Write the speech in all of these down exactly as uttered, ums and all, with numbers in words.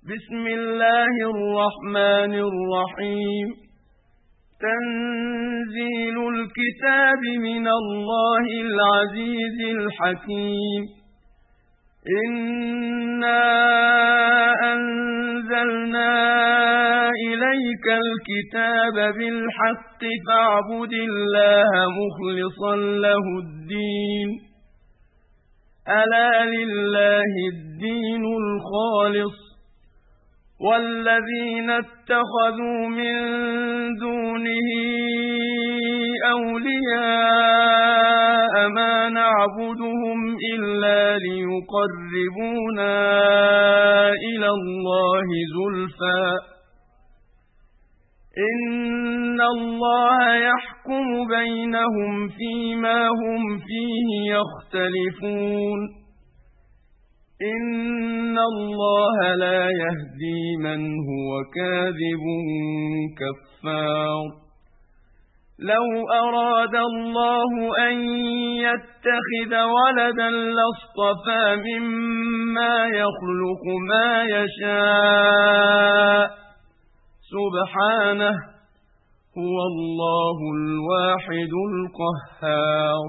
بسم الله الرحمن الرحيم تنزيل الكتاب من الله العزيز الحكيم إنا أنزلنا إليك الكتاب بالحق فاعبد الله مخلصا له الدين ألا لله الدين الخالص والذين اتخذوا من دونه أولياء ما نعبدهم إلا ليقربونا إلى الله زلفى إن الله يحكم بينهم فيما هم فيه يختلفون إن الله لا يهدي من هو كاذب كفار لو أراد الله أن يتخذ ولدا لاصطفى مما يخلق ما يشاء سبحانه هو الله الواحد القهار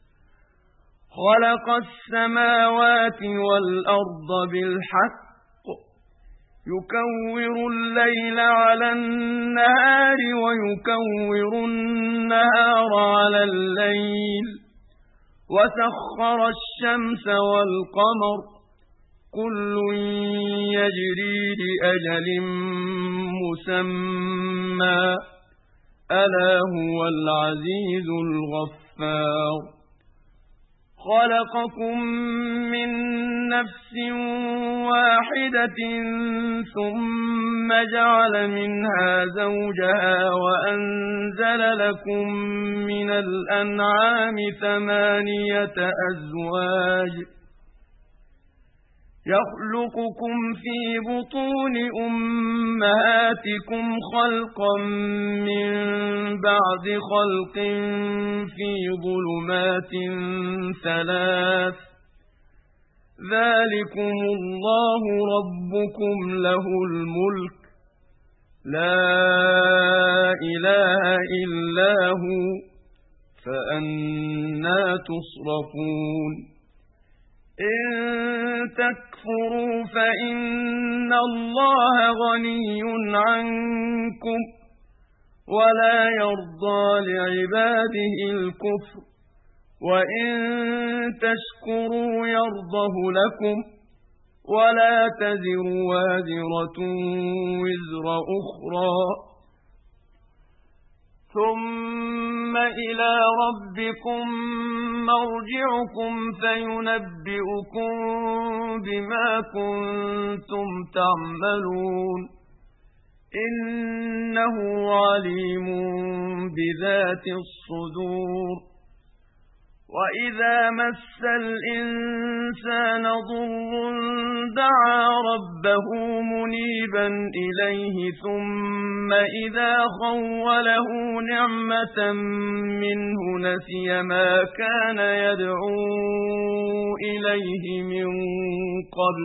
خلق السماوات والأرض بالحق يكور الليل على النهار ويكور النهار على الليل وسخر الشمس والقمر كل يجري لأجل مسمى ألا هو العزيز الغفار خلقكم من نفس واحدة ثم جعل منها زوجها وأنزل لكم من الأنعام ثمانية أزواج يخلقكم في بطون أمهاتكم خلقا من بعد خلق في ظلمات ثلاث ذلكم الله ربكم له الملك لا إله إلا هو فأنى تصرفون إن تكفروا فإن الله غني عنكم ولا يرضى لعباده الكفر وإن تشكروا يرضه لكم ولا تزر وازرة وزر أخرى ثم إلى ربكم مرجعكم فينبئكم بما كنتم تعملون إنه عليم بذات الصدور وإذا مس الإنسان ضر دعا ربه منيبا إليه ثم إذا خوله نعمة منه نسي ما كان يدعو إليه من قبل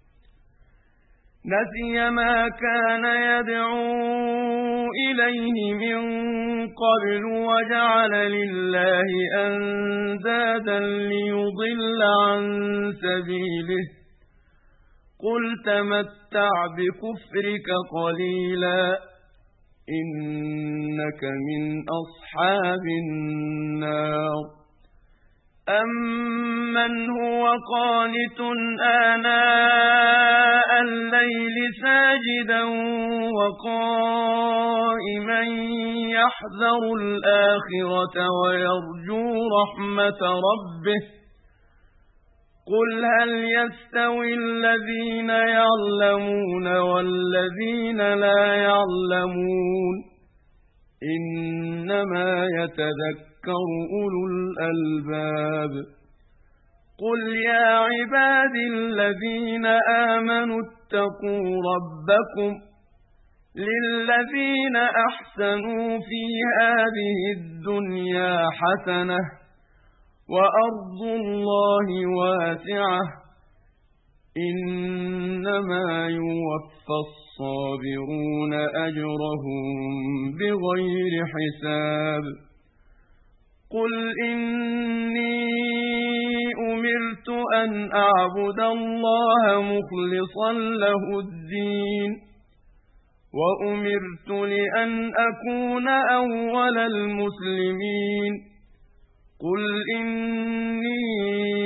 نسي ما كان يدعو إليه من قبل وجعل لله أندادا ليضل عن سبيله قل تمتع بكفرك قليلا إنك من أصحاب النار أمن هو قانت آناء الليل ساجدا وقائما يحذر الآخرة ويرجو رحمة ربه قل هل يستوي الذين يعلمون والذين لا يعلمون إنما يتذكر أولو الألباب قل يا عباد الذين آمنوا اتقوا ربكم للذين أحسنوا في هذه الدنيا حسنة، وأرض الله واسعة إنما يوفى الصابرون أجرهم بغير حساب قل إني أمرت أن أعبد الله مخلصا له الدين وأمرت لأن أكون أول المسلمين قل إني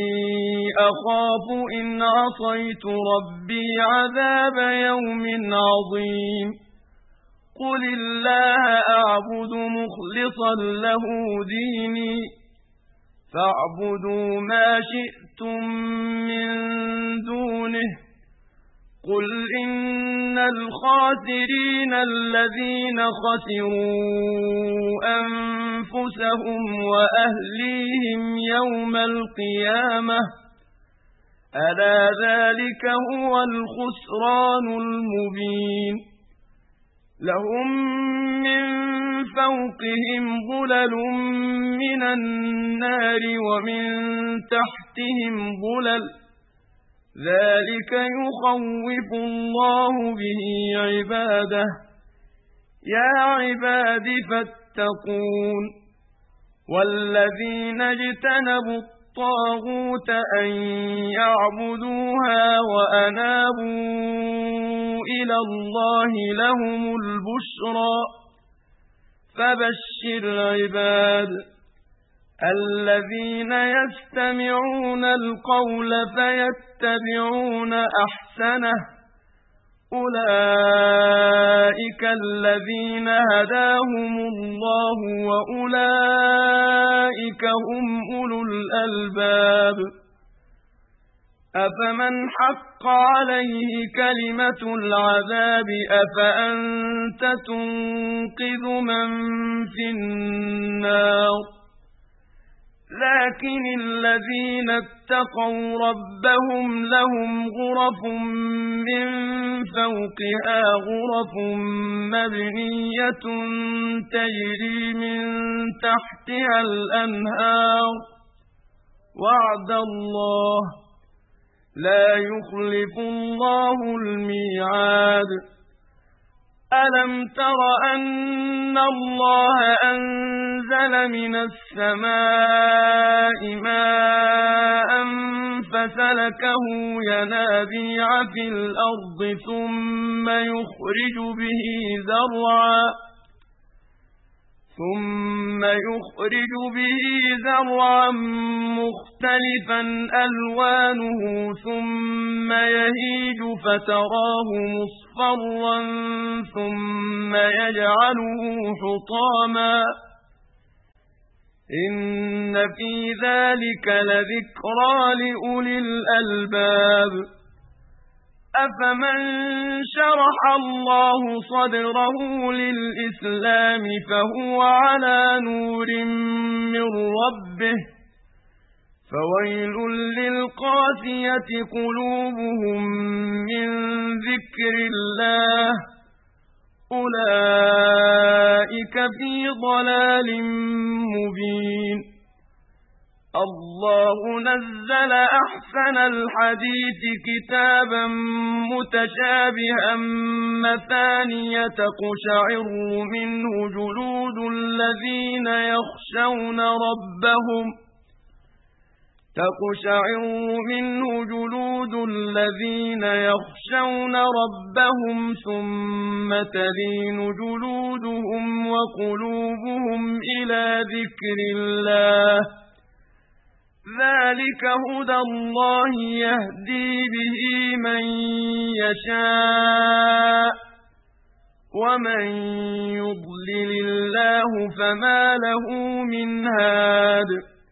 أخاف إن عصيت ربي عذاب يوم عظيم قل الله أعبد مخلصا له ديني فاعبدوا ما شئتم من دونه قل إن الخاسرين الذين خسروا أنفسهم وأهليهم يوم القيامة ألا ذلك هو الخسران المبين لهم من فوقهم ظلل من النار ومن تحتهم ظلل ذلك يخوف الله به عباده يا عباد فاتقون والذين اجتنبوا الطاغوت أن يعبدوها وأنابوا إلى الله لهم البشرى فبشر عباد الذين يستمعون القول فيتبعون أحسنه أولئك الذين هداهم الله وأولئك هم أولو الألباب أفمن حق عليه كلمة العذاب أفأنت تنقذ من في النار لكن الذين اتقوا ربهم لهم غرف من فوقها غرف مبنية تجري من تحتها الأنهار وعد الله لا يخلف الله الميعاد ألم تر أن الله أنزل من السماء ماء فسلكه ينابيع في الأرض ثم يخرج به زرعا ثم يخرج به زرعا مختلفا ألوانه ثم يهيج فتراه مصفرا ثم يجعله حطاما إن في ذلك لذكرى لأولي الألباب أفمن شرح الله صدره للإسلام فهو على نور من ربه فويل للقاسية قلوبهم من ذكر الله أولئك في ضلال مبين الله نزل أحسن الحديث كتابا متشابها مثانية تقشعر منه جلود الذين يخشون ربهم تقشعر منه جلود الذين يخشون ربهم ثم تلين جلودهم وقلوبهم إلى ذكر الله ذلك هدى الله يهدي به من يشاء ومن يضلل الله فما له من هاد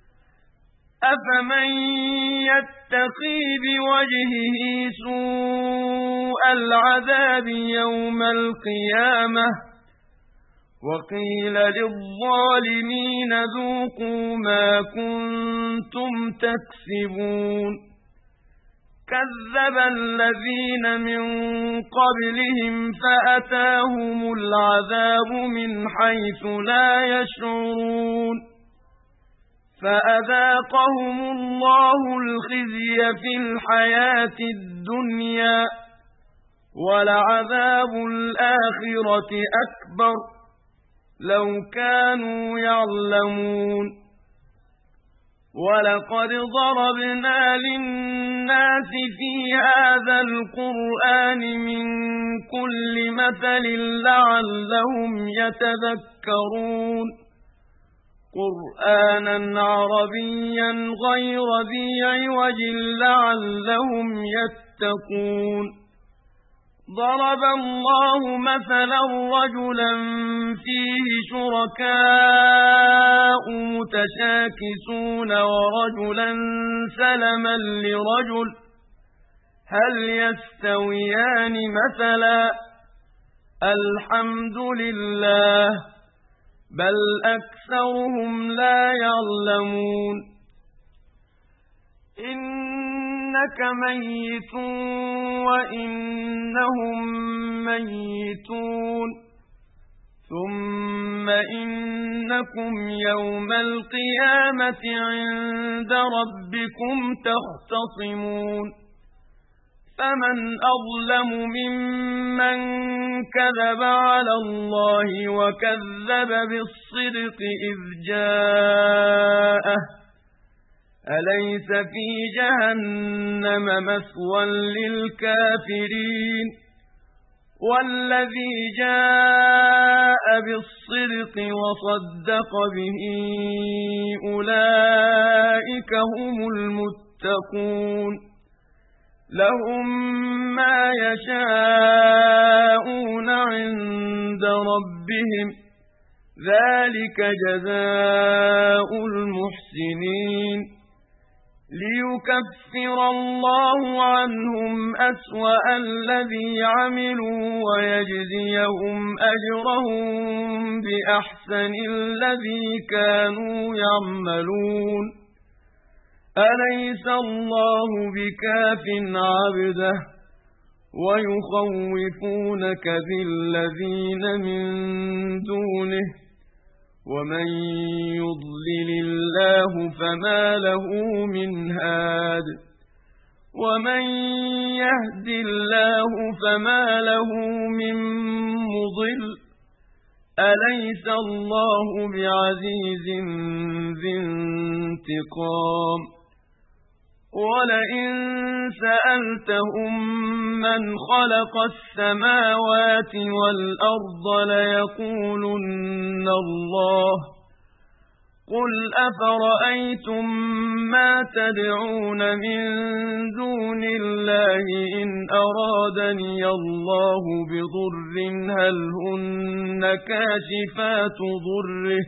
أفمن يتقي بوجهه سوء العذاب يوم القيامة وقيل للظالمين ذوقوا ما كنتم تكسبون كذب الذين من قبلهم فأتاهم العذاب من حيث لا يشعرون فأذاقهم الله الخزي في الحياة الدنيا ولعذاب الآخرة أكبر لو كانوا يعلمون ولقد ضربنا للناس في هذا القرآن من كل مثل لعلهم يتذكرون قرآنا عربيا غير ذي عوج لعلهم يتقون ضرب الله مثلا رجلا فيه شركاء متشاكسون ورجلا سلما لرجل هل يستويان مثلا الحمد لله بل أكثرهم لا يعلمون إنك ميت وإنهم ميتون ثم إنكم يوم القيامة عند ربكم تختصمون فمن أظلم ممن كذب على الله وكذب بالصدق إذ جاءه أليس في جهنم مثوى للكافرين والذي جاء بالصدق وصدق به أولئك هم المتقون لهم ما يشاءون عند ربهم ذلك جزاء المحسنين ليكفر الله عنهم أسوأ الذي عملوا ويجزيهم أجرهم بأحسن الذي كانوا يعملون أليس الله بكاف عبده ويخوفونك بالذين من دونه ومن يضلل الله فما له من هاد ومن يهد الله فما له من مضل أليس الله بعزيز ذي انتقام ولئن سألتهم من خلق السماوات والأرض ليقولن الله قل أفرأيتم ما تدعون من دون الله إن أرادني الله بضر هل هن كاشفات ضره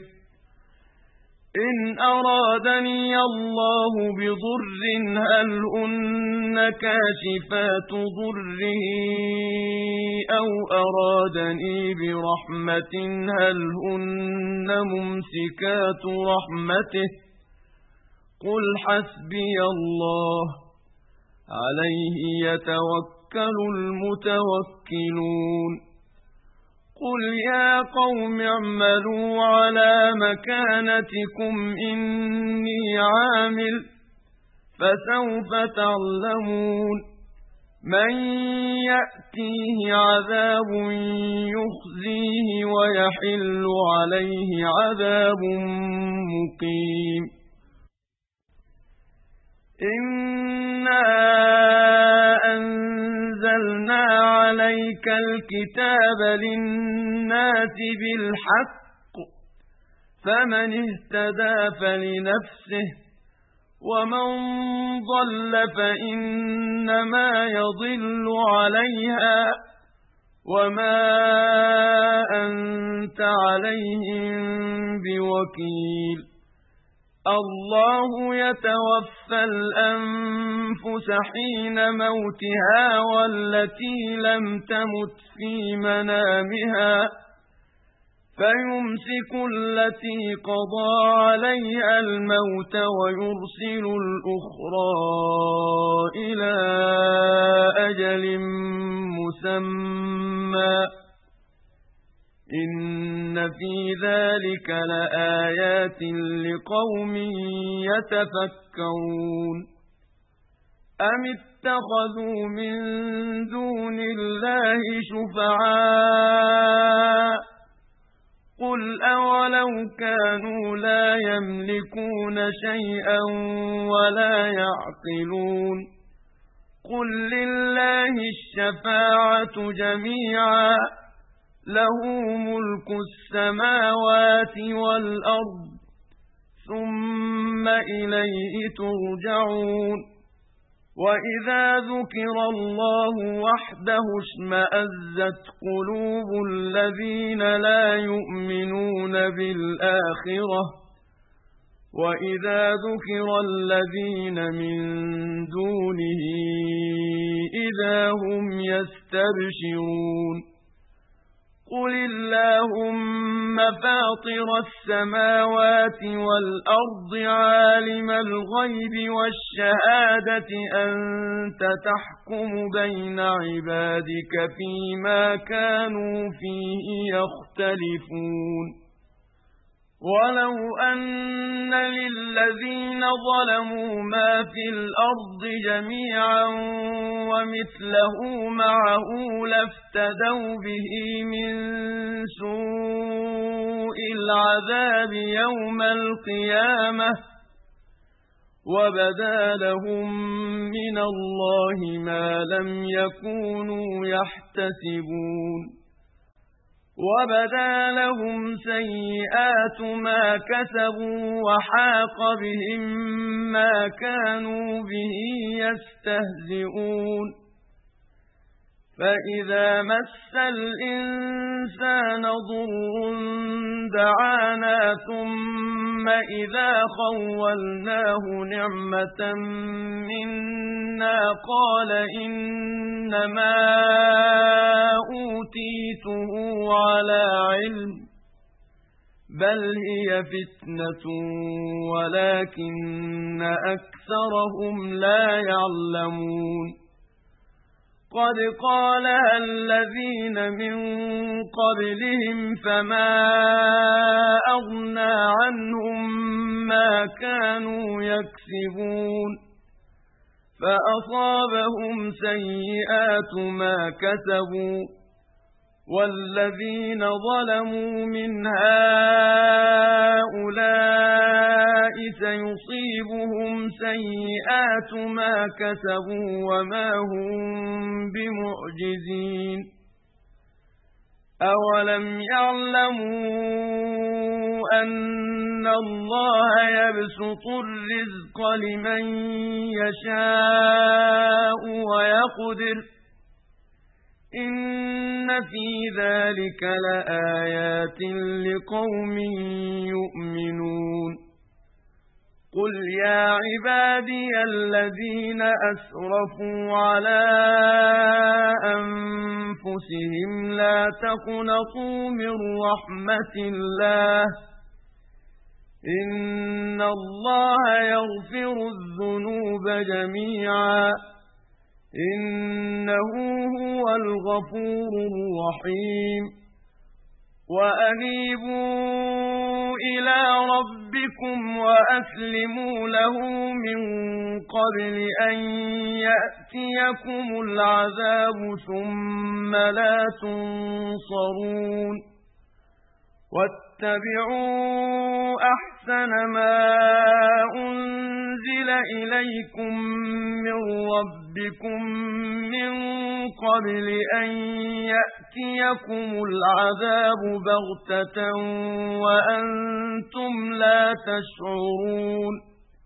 إن أرادني الله بضر هل هن كاشفات ضره أو أرادني برحمة هل هن ممسكات رحمته قل حسبي الله عليه يتوكل المتوكلون قل يا قوم اعملوا على مكانتكم إني عامل فسوف تعلمون من يأتيه عذاب يخزيه ويحل عليه عذاب مقيم إنا أنزلنا عليك الكتاب للناس بالحق فمن اهتدى فلنفسه ومن ضل فإنما يضل عليها وما أنت عليهم بوكيل الله يتوفى الأنفس حين موتها والتي لم تمت في منامها فيمسك التي قضى عليها الموت ويرسل الأخرى إلى أجل مسمى إن في ذلك لآيات لقوم يتفكرون أم اتخذوا من دون الله شفعاء قل أولو كانوا لا يملكون شيئا ولا يعقلون قل لله الشفاعة جميعا له ملك السماوات والأرض ثم إليه ترجعون وإذا ذكر الله وحده اشمأزت قلوب الذين لا يؤمنون بالآخرة وإذا ذكر الذين من دونه إذا هم يستبشرون قل اللهم فاطر السماوات والأرض عالم الغيب والشهادة أنت تحكم بين عبادك فيما كانوا فيه يختلفون ولو أن للذين ظلموا ما في الأرض جميعا ومثله معه لافتدوا به من سوء العذاب يوم القيامة وبدا لهم من الله ما لم يكونوا يحتسبون وبدا لهم سيئات ما كسبوا وحاق بهم ما كانوا به يستهزئون فإذا مس الإنسان ضر دعانا ثم إذا خولناه نعمة منا قال إنما أوتيته على علم بل هي فتنة ولكن أكثرهم لا يعلمون قد قالها الذين من قبلهم فما أغنى عنهم ما كانوا يكسبون فأصابهم سيئات ما كسبوا والذين ظلموا من هؤلاء سيصيبهم سيئات ما كسبوا وما هم بمعجزين أولم يعلموا أن الله يبسط الرزق لمن يشاء ويقدر إن في ذلك لآيات لقوم يؤمنون قل يا عبادي الذين أسرفوا على أنفسهم لا تقنطوا من رحمة الله إن الله يغفر الذنوب جميعا إنه هو الغفور الرحيم وأنيبوا إلى ربكم وأسلموا له من قبل أن يأتيكم العذاب ثم لا تنصرون واتبعوا أحسن ما أنزل إليكم من ربكم من قبل أن يأتيكم العذاب بغتة وأنتم لا تشعرون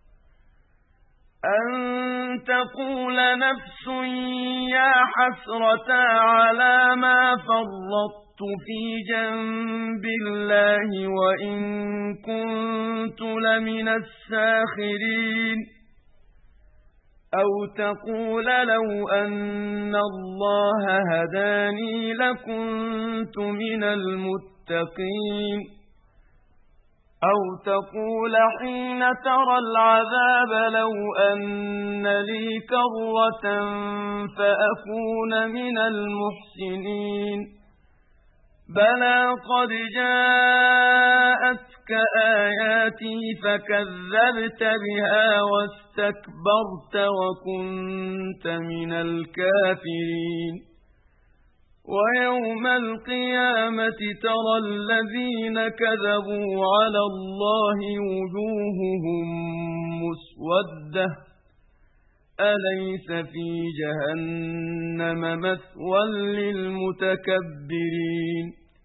أن تقول نفس يا حسرة على ما فرطت في جنب الله وإن كنت لمن الساخرين أو تقول لو أن الله هداني لكنت من المتقين أو تقول حين ترى العذاب لو أن لي كرة فأكون من المحسنين بلى قد جاءتك آياتي فكذبت بها واستكبرت وكنت من الكافرين ويوم القيامة ترى الذين كذبوا على الله وجوههم مسودة أليس في جهنم مثوى للمتكبرين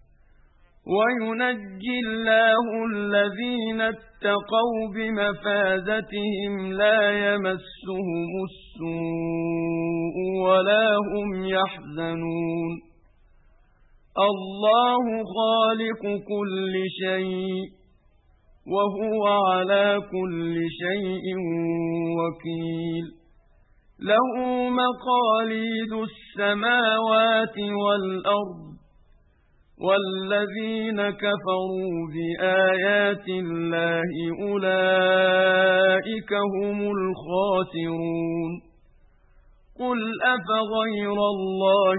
وينجي الله الذين اتقوا بمفازتهم لا يمسهم السوء ولا هم يحزنون الله خالق كل شيء وهو على كل شيء وكيل له مقاليد السماوات والأرض والذين كفروا بآيات الله أولئك هم الخاسرون قل أفغير الله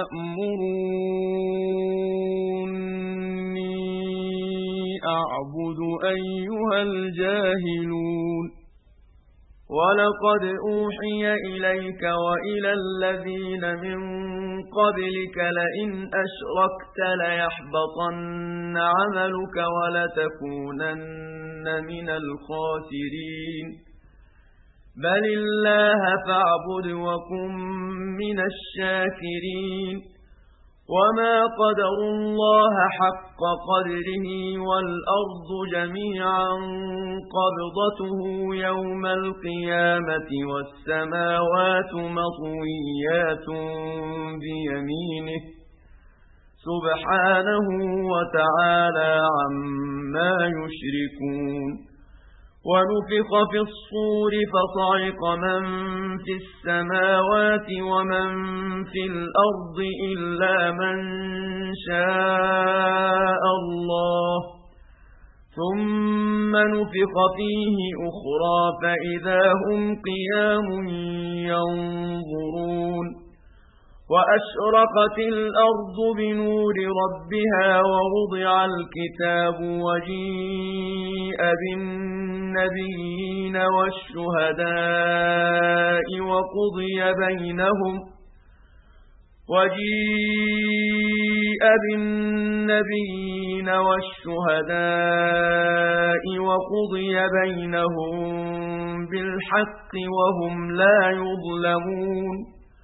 تأمروني أعبد أيها الجاهلون ولقد أوحي إليك وإلى الذين من قبلك لئن أشركت ليحبطن عملك ولتكونن من الخاسرين بل الله فاعبد وكن من الشاكرين وما قدروا الله حق قدره والأرض جميعا قبضته يوم القيامة والسماوات مطويات بيمينه سبحانه وتعالى عما يشركون ونفخ في الصور فصعق من في السماوات ومن في الأرض إلا من شاء الله ثم نفخ فيه أخرى فإذا هم قيام ينظرون وأشرقت الأرض بنور ربها ووضع الكتاب وجيء بالنبيين والشهداء وقضي بينهم وجيء بالنبيين والشهداء وقضي بينهم بالحق وهم لا يظلمون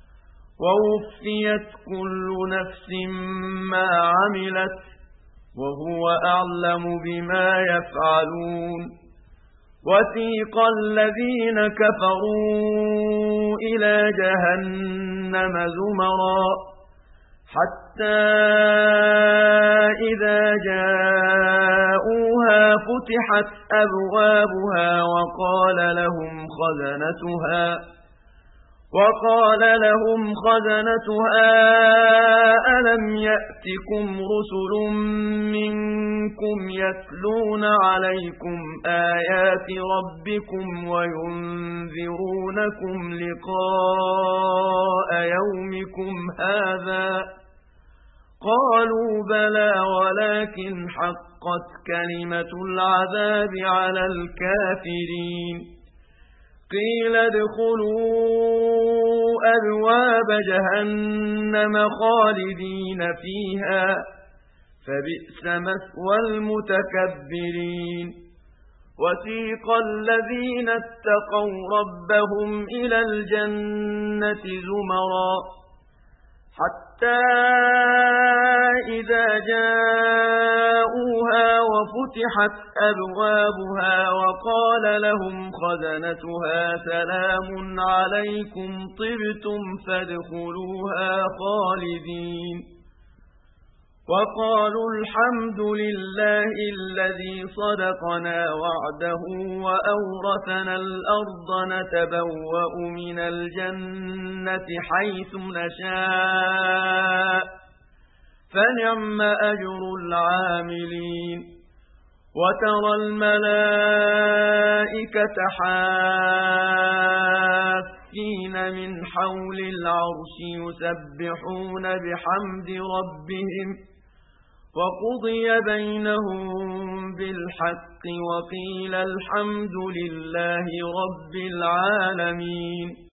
ووفيت كل نفس ما عملت وهو أعلم بما يفعلون وثيق الذين كفروا إلى جهنم زمرا حتى إذا جاءوها فتحت أبوابها وقال لهم خزنتها وقال لهم خزنتها ألم يأتكم رسل منكم يتلون عليكم آيات ربكم وينذرونكم لقاء يومكم هذا قالوا بلى ولكن حقت كلمة العذاب على الكافرين قيل ادخلوا أبواب جهنم خالدين فيها فبئس مثوى المتكبرين وسيق الذين اتقوا ربهم إلى الجنة زمرا حتى إذا جاءوها وفتحت أبوابها وقال لهم خزنتها سلام عليكم طبتم فادخلوها خالدين وقالوا الحمد لله الذي صدقنا وعده وأورثنا الأرض نتبوأ من الجنة حيث نشاء فنعم أجر العاملين وترى الملائكة حافين من حول العرش يسبحون بحمد ربهم وقضي بينهم بالحق وقيل الحمد لله رب العالمين.